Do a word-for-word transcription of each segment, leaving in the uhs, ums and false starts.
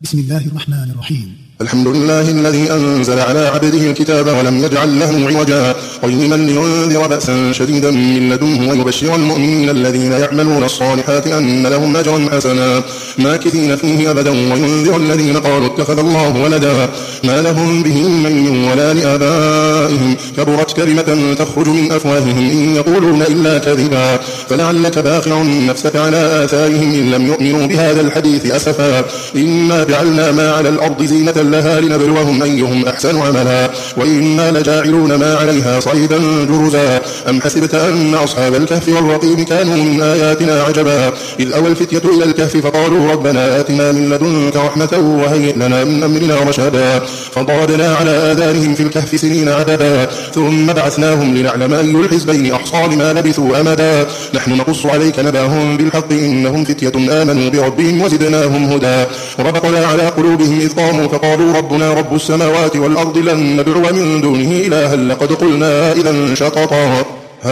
بسم الله الرحمن الرحيم. الحمد لله الذي أنزل على عبده الكتاب ولم يجعل له عوجا قيما لينذر بأسا شديدا من لدنه ويبشر المؤمنين الذين يعملون الصالحات أن لهم أجرا حسنا ماكثين فيه أبدا وينذر الذين قالوا اتخذ الله ولدا ما لهم به من ولا لآبائهم كبرت كلمة تخرج من أفواههم إن يقولون إلا كذبا فلعلك باخع نفسك على آثارهم إن لم يؤمنوا بهذا الحديث أسفا إنا جعلنا ما على الأرض زينة لها لنبلوهم أيهم أحسن عملا وإنا لجاعلون ما عليها صعيدا جرزا أم حسبت أن أصحاب الكهف والرقيم كانوا من آياتنا عجبا إذ أوى الفتية إلى الكهف فقالوا ربنا آتنا من لدنك رحمة وهيئ لنا من أمرنا رشدا فضربنا على آذانهم في الكهف سنين عددا ثم بعثناهم لنعلم أي الحزبين أحصى لما لبثوا أمدا نحن نقص عليك نبأهم بالحق إنهم فتية آمنوا بربهم وزدناهم هدى وربطنا على قلوبهم إذ قاموا فقالوا ربنا رب السماوات والأرض لن ندعو من دونه إلها لقد قلنا إذا شططا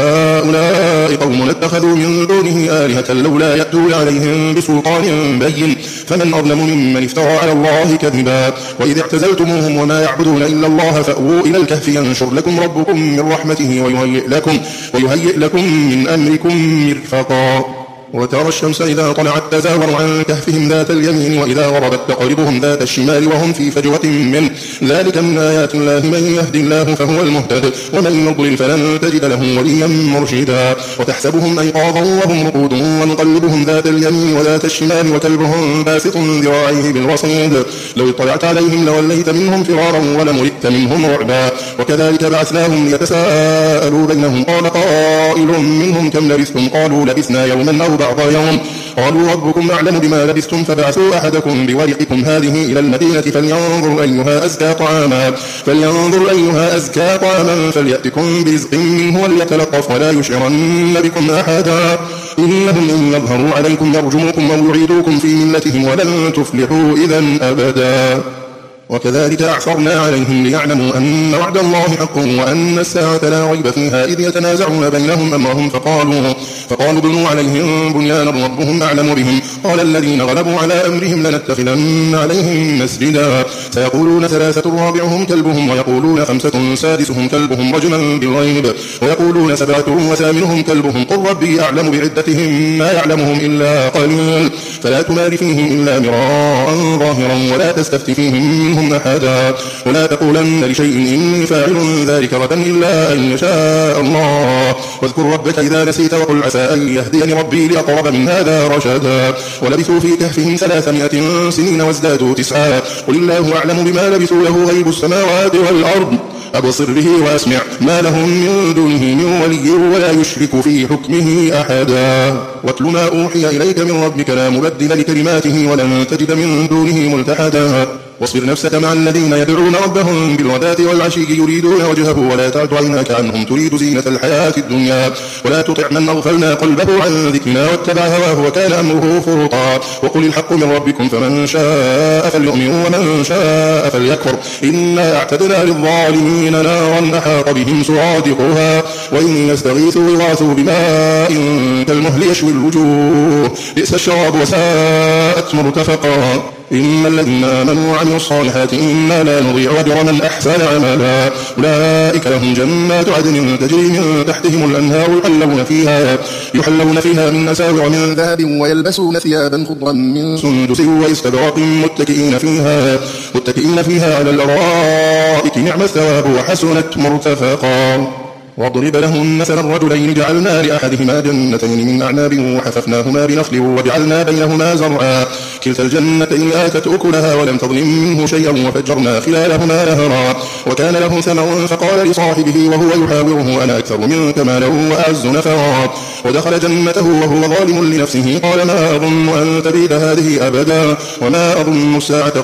هؤلاء قوم اتخذوا من دونه آلهة لولا يأتون عليهم بسلطان بين فمن أظلم ممن افترى على الله كذبا وإذ اعتزلتموهم وما يعبدون إلا الله فأووا إلى الكهف ينشر لكم ربكم من رحمته ويهيئ لكم, ويهيئ لكم من أمركم مرفقا وترى الشمس إذا طلعت تزاور عن كهفهم ذات اليمين وإذا غربت تقربهم ذات الشمال وهم في فجوة منه ذلك من آيات الله من يهدي الله فهو المهتد ومن يضلل فلن تجد له وليا مرشدا وتحسبهم أيقاظا وهم رقود ونقلبهم ذات اليمين وذات الشمال وكلبهم باسط ذراعيه بالوصيد لو اطلعت عليهم لوليت منهم فرارا ولملئت منهم رعبا وكذلك بعثناهم ليتساءلوا بينهم قال قائل منهم كم لبثتم قالوا لبثنا يوما أو بعض يوم قالوا ربكم أعلم بما لبثتم فبعثوا أحدكم بورقكم هذه إلى المدينة فلينظر أيها أزكى طعاما فلينظر أيها أزكى طعاما فليأتكم برزق منه وليتلطف ولا يشعرن بكم أحدا إنهم إن يظهروا عليكم يرجموكم أو يعيدوكم في ملتهم ولن تفلحوا إذا أبدا وكذلك أعثرنا عليهم ليعلموا أن وعد الله حق وأن الساعة لا ريب فيها إذ يتنازعون بينهم أمرهم فقالوا فقالوا بنوا عليهم بنيانا ربهم أعلم بهم قال الذين غلبوا على أمرهم لنتخذن عليهم مسجدا سيقولون ثلاثة رابعهم كلبهم ويقولون خمسة سادسهم كلبهم رجما بالغيب ويقولون سبعة وثامنهم كلبهم قل ربي أعلم بعدتهم ما يعلمهم إلا قليل فلا تمار فيهم إلا مراء ظاهرا ولا تستفت فيهم منهم أحدا ولا تقولن لشيء إني فاعل ذلك غدا إلا أن يشاء الله واذكر ربك إذا نسيت وقل عسى أن يهديني ربي لأقرب من هذا رشدا ولبثوا في كهفهم ثلاثمائة سنين وازدادوا تسعا قل الله أعلم بما لبثوا له غيب السماوات والأرض أبصر به وأسمع ما لهم من دونه من ولي ولا يشرك في حكمه أحدا واتل ما أوحي إليك من ربك لا مبدل لكلماته ولن تجد من دونه ملتحدا واصبر نفسك مع الذين يدعون ربهم بالغداة والعشي يريدون وجهه ولا تعد عيناك عنهم تريد زينة الحياة الدنيا ولا تطع من أغفلنا قلبه عن ذكرنا واتبع هواه وكان أمره فرطا وقل الحق من ربكم فمن شاء فليؤمن ومن شاء فليكفر إنا أعتدنا للظالمين نارا أحاط بهم سرادقها وإن يستغيثوا يغاثوا بماء كالمهل يشوي الوجوه بئس الشراب وساءت مرتفقا إن الذين آمنوا وعملوا الصالحات إنا لا نضيع أجر من أحسن عملا أولئك لهم جنات عدن تجري من تحتهم الأنهار يحلون فيها يحلون فيها من أساور من ذهب ويلبسون ثيابا خضرا من سندس واستبرق متكئين فيها متكئين فيها على الأرائك نعم الثواب وحسنت مرتفقا واضرب لهم مثلا رجلين جعلنا لأحدهما جنتين من أعناب وحففناهما بنخل وجعلنا بينهما زرعا كلتا الجنتين آتت أكلها ولم تظلم منه شيئا وفجرنا خلالهما نهرا وكان له ثمر فقال لصاحبه وهو يحاوره أنا أكثر منك مالا وأعز نفرا ودخل جنته وهو ظالم لنفسه قال ما أظن أن تبيد هذه أبدا وما أظن الساعة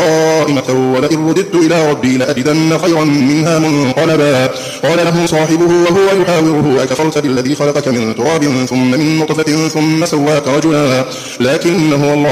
قائمة ولئن رددت إلى ربي لأجدن خيرا منها منقلبا قال له صاحبه وهو يحاوره أكفرت بالذي خلقك من تراب ثم من نطفة ثم سواك رجلا لكن هو الله ربي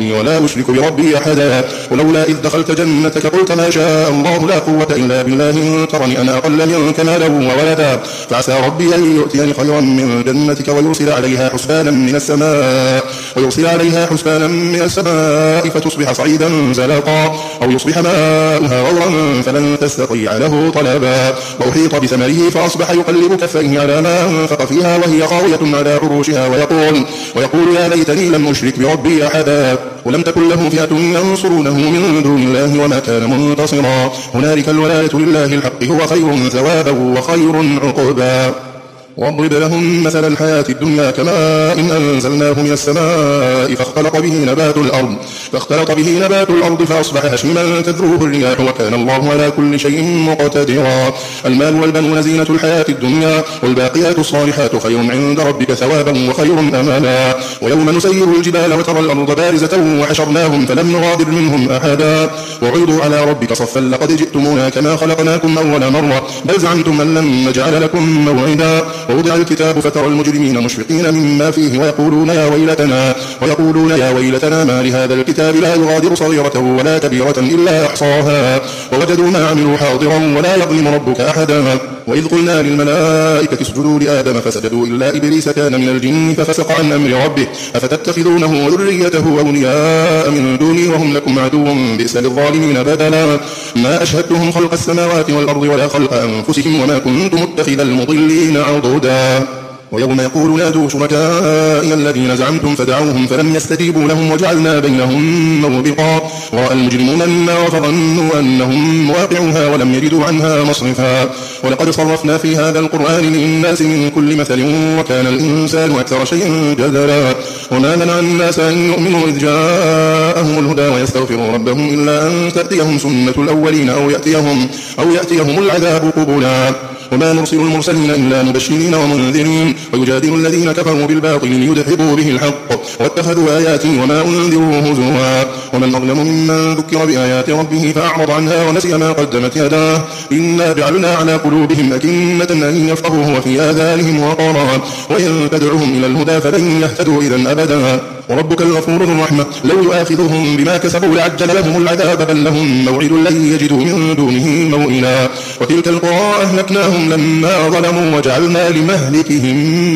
ربي ولا أشرك بربي أحدا ولولا إذ دخلت جنتك قلت ما شاء الله لا قوة إلا بالله إن ترني أنا أقل منك مالا وولدا فعسى ربي أن يؤتيني خيرا من جنتك ويرسل عليها حسبانا من السماء ويرسل عليها حسبانا من السماء فتصبح صعيدا زلقا أو يصبح ماؤها غورا فلن تستطيع له طلبا وأحيط بثمره فأصبح يقلب كفيه على ما أنفق فيها وهي خاوية على عروشها ويقول, ويقول يا ليتني لم أشرك بربي أحدا ولم تكن له فئة ينصرونه من دون الله وما كان منتصرا هنالك الولاية لله الحق هو خير ثوابا وخير عقبا واضرب لهم مثل الحياة الدنيا كماء إن أنزلناه من السماء فاختلط به نبات الأرض فاختلط به نبات الأرض فأصبح هشيما تذروه الرياح وكان الله على كل شيء مقتدرا المال والبنون زينة الحياة الدنيا والباقيات الصالحات خير عند ربك ثوابا وخير أمانا ويوم نسير الجبال وترى الأرض بارزة وحشرناهم فلم نغادر منهم أحدا وعرضوا على ربك صفا لقد جئتمونا كما خلقناكم أول مرة بل زعمتم أن لن نجعل لكم موعدا ووضع الكتاب فترى المجرمين مشفقين مما فيه ويقولون يا ويلتنا ويقولون يا ويلتنا ما لهذا الكتاب لا يغادر صغيرة ولا كبيرة إلا أحصاها ووجدوا ما عملوا حاضرا ولا يظلم ربك أحدا وإذ قلنا للملائكة اسجدوا لآدم فسجدوا إلا إبليس كان من الجن ففسق عن أمر ربه أفتتخذونه وذريته أولياء من دوني وهم لكم عدو بئس للظالمين بدلا ما أشهدتهم خلق السماوات والأرض ولا خلق أنفسهم وما كنت متخذ المضلين عضدا ويوم يقول نادوا شركائي الذين زعمتم فدعوهم فلم يستجيبوا لهم وجعلنا بينهم موبقا ورأى المجرمون النار فظنوا أنهم مواقعوها ولم يجدوا عنها مصرفا ولقد صرفنا في هذا القرآن للناس من كل مثل وكان الإنسان أكثر شيء جدلا وما منع الناس أن يؤمنوا إذ جاءهم الهدى ويستغفروا ربهم إلا أن تأتيهم سنة الأولين أو يأتيهم, أو يأتيهم العذاب قبلا وما نرسل المرسلين إلا مبشرين ومنذرين ويجادل الذين كفروا بالباطل ليدحضوا به الحق واتخذوا آياتي وما أنذروا هزوا ومن أظلم ممن ذكر بآيات ربه فأعرض عنها ونسي ما قدمت يداه إنا جعلنا على قلوبهم أكنة أن يفقهوه وفي آذانهم وقرا وإن تدعوهم إلى الهدى فلن يهتدوا إذا أبدا وربك الغفور الرحمة لو يؤاخذهم بما كسبوا لعجل لهم العذاب بل لهم موعد لن يجدوا من دونه موئلا وتلك القرى أهلكناهم لما ظلموا وجعلنا لمهلكهم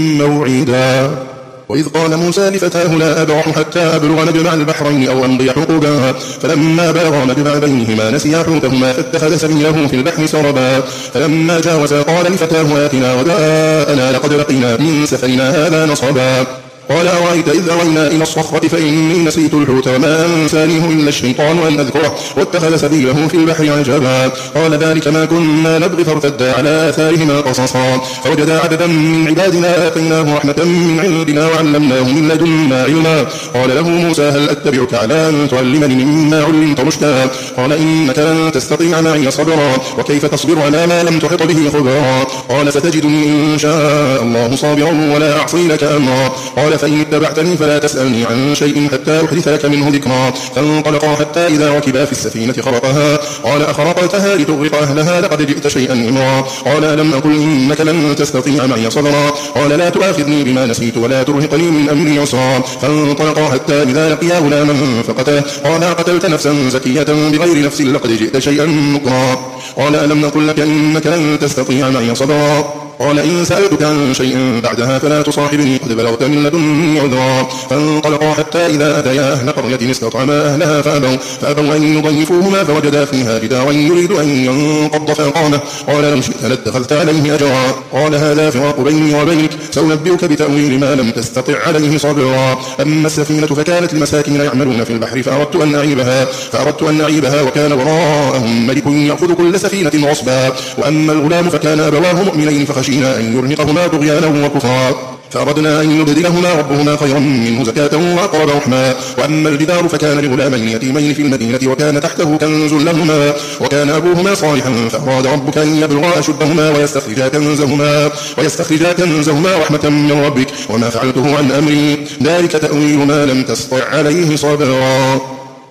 موعدا وإذ قال موسى لفتاه لا أبرح حتى أبلغ مجمع البحرين أو أمضي حقبا فلما بلغا مجمع بينهما نسيا حوتهما فاتخذ سبيله في البحر سربا فلما جاوزا قال لفتاه آتنا غداءنا لقد لقينا من سفرنا هذا نصبا قال أرأيت إذ أوينا إلى الصخرة فإني نسيت الحوت وما أنسانيه إلا الشيطان أن أذكره واتخذ سبيله في البحر عجبا قال ذلك ما كنا نبغي فارتدا على آثارهما قصصا فوجدا عبدا من عبادنا آتيناه رحمة من عندنا وعلمناه من لدنا علما قال له موسى هل أتبعك على أن تعلمني مما علمت رشدا قال إنك لن تستطيع معي صبرا وكيف تصبر على ما لم تحط به خبرا قال ستجدني إن شاء الله صابرا ولا أعصي لك أمرا قال فإن اتبعتني فلا تسألني عن شيء حتى أحدث لك منه ذكرا فانطلقا حتى إذا ركبا في السفينة خرقها قال أخرقتها لتغرق أهلها لقد جئت شيئا إمرا قال ألم أقل إنك لن تستطيع معي صبرا قال لا تؤاخذني بما نسيت ولا ترهقني من أمري عسرا فانطلقا حتى إذا لقيا غلاما فقتله قال قتلت نفسا زكية بغير نفس لقد جئت شيئا نكرا قال ألم نقل لك إنك لن تستطيع معي صبرا قال إن سألتك عن شيء بعدها فلا تصاحبني قد بلغت من لدني عذرا فانطلقا حتى إذا أتيا أهل قرية استطعما أهلها فأبوا, فأبوا أن يضيفوهما فوجدا فيها جدارا يريد أن ينقض فأقامه قال لو شئت لاتخذت عليه أجرا قال هذا فراق بيني وبينك سأنبئك بتأويل ما لم تستطع عليه صبرا أما السفينة فكانت لمساكين يعملون في البحر فأردت أن أعيبها, فأردت أن أعيبها وكان وراءهم ملك يأخذ كل سفينة غصبا وأما الغلام فكان أبواه مؤمنين فخشينا أن يرهقهما طغيانا وكفرا فأردنا أن يبدلهما ربهما خيرا منه زكاة وأقرب رحما وأما الجدار فكان لغلامين يتيمين في المدينة وكان تحته كنز لهما وكان أبوهما صالحا فأراد ربك أن يبلغا أشدهما ويستخرجا كنزهما, ويستخرجا كنزهما رحمة من ربك وما فعلته عن أمري ذلك تأويل ما لم تستطع عليه صبرا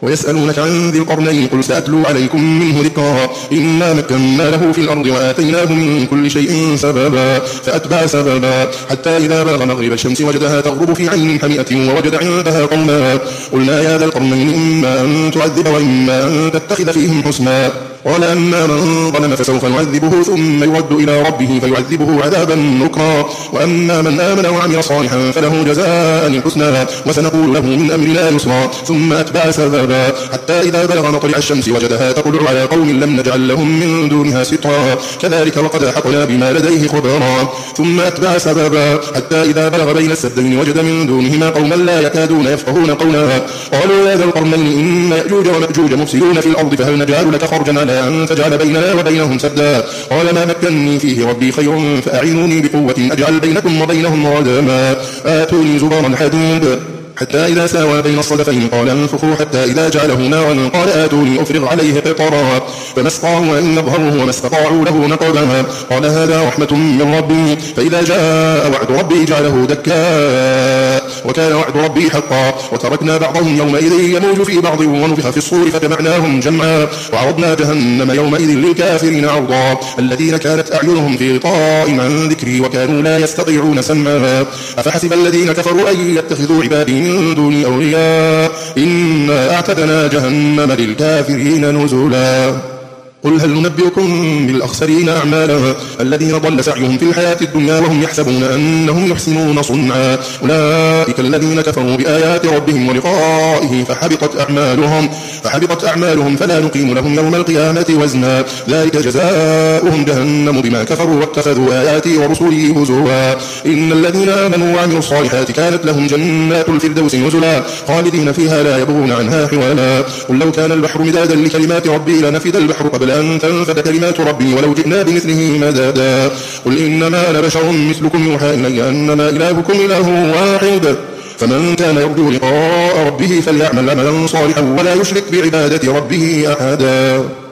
ويسألونك عن ذي القرنين قل سأتلو عليكم منه ذكرا إنا مكنا له في الأرض وآتيناه من كل شيء سببا فأتبع سببا حتى إذا بلغ مغرب الشمس وجدها تغرب في عين حمئة ووجد عندها قوما قلنا يا ذا القرنين إما أن تعذب وإما أن تتخذ فيهم حسنا قال أما من ظلم فسوف نعذبه ثم يرد إلى ربه فيعذبه عذابا نكرا وأما من آمن وعمل صالحا فله جزاء الحسنى وسنقول له من أمرنا يسرا ثم أتبع سببا حتى إذا بلغ مطلع الشمس وجدها تطلع على قوم لم نجعل لهم من دونها سترا كذلك وقد أحقنا بما لديه خبرا ثم أتبع سببا حتى إذا بلغ بين السدين وجد من دونهما قوما لا يكادون يفقهون قولا قالوا يا ذا القرنين إن يأجوج ومأجوج مفسدون في الأرض فهل نجعل لك خرجا على أن تجعل بيننا وبينهم سدا قال ما مكنني فيه ربي خير فأعينوني بقوة أجعل بينكم وبينهم ردما آتوني زبر الحديد حتى إذا ساوى بين الصدفين قال انفخوا حتى إذا جعله نارا قال آتوني أفرغ عليه قطرا فما استطاعوا أن يظهروه وما استطاعوا له نقبا قال هذا رحمة من ربي فإذا جاء وعد ربي جعله دكا وكان وعد ربي حقا وتركنا بعضهم يومئذ يموج في بعض ونفخ في الصور فجمعناهم جمعا وعرضنا جهنم يومئذ للكافرين عرضا الذين كانت أعينهم في غطاء عن ذكري وكانوا لا يستطيعون سمعا أفحسب الذين كفروا أن يتخذوا عبادي من دون أولياء إنا أعتدنا جهنم للكافرين نزلا قل هل ننبئكم بالأخسرين أعمالا الذين ضل سعيهم في الحياة الدنيا وهم يحسبون أنهم يحسنون صنعا أولئك الذين كفروا بآيات ربهم ولقائه فحبطت أعمالهم فحبطت أعمالهم فلا نقيم لهم يوم القيامة وزنا ذلك جزاؤهم جهنم بما كفروا واتخذوا آياتي ورسلي هزوا إن الذين آمنوا وعملوا الصالحات كانت لهم جنات الفردوس نزلا خالدين فيها لا يبغون عنها حوالا قل لو كان البحر مدادا لكلمات ربي لنفد البحر قبل أن تنفد كلمات ربي ولو جئنا بمثله مددا قل إنما أنا بشر مثلكم يوحى إلي أنما إلهكم إله واحد فمن كان يرجو لقاء ربه فليعمل عملا صالحا ولا يشرك بعبادة ربه أحدا.